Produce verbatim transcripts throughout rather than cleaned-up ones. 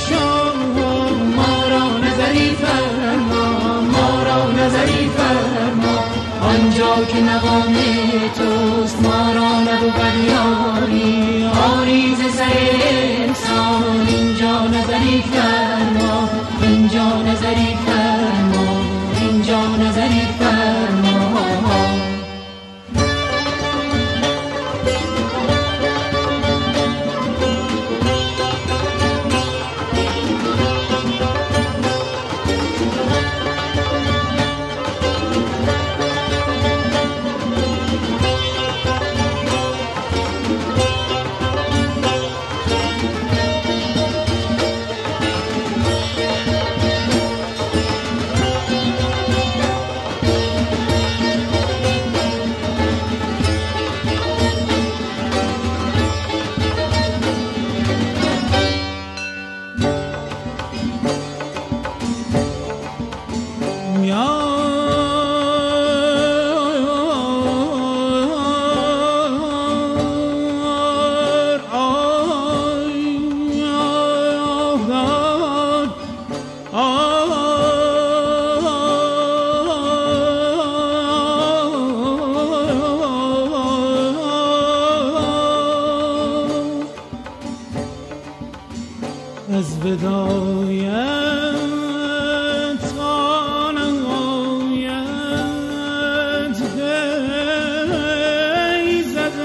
شاه ما را نظری فرما، ما را نظری فرما. آنجا که مقام توست ما را نبود یاری، آری ز سر انسان اینجا نظری فرما، اینجا نظری فرما، اینجا نظری فرما. از بدایت تا نهایت پی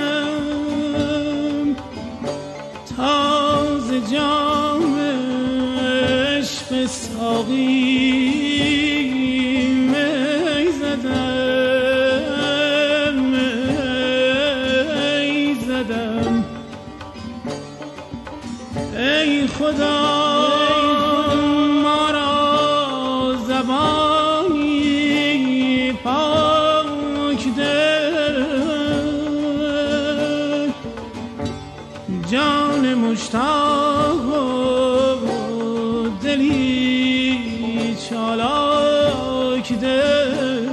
زدم، تا ز جام عشق ساقی می زدم، می زدم. ای خدا ما را زبانی پاک ده، جان مشتاق و دلی چالاک ده.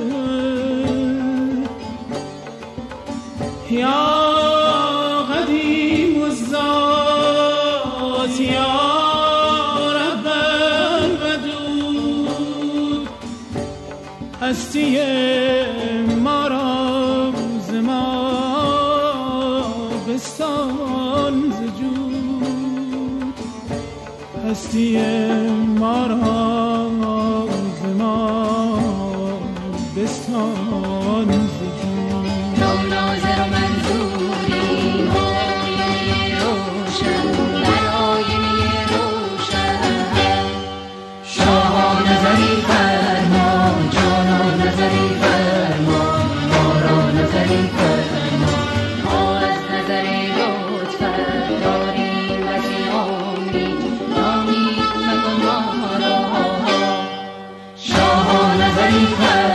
یا قدیم الذات یا رب الودود، هستی ما را ز ما بستان ز جود، هستی ما را ز ما بستان ز جود. ناظر و منظوری آینه روشن در آینه روشن، شاه نظری فرما، جانا نظری فرما، ما را نظری فرما. ما از نظر لطفت داریم بسی امید، نامید مکن ما را. شاه نظری فرما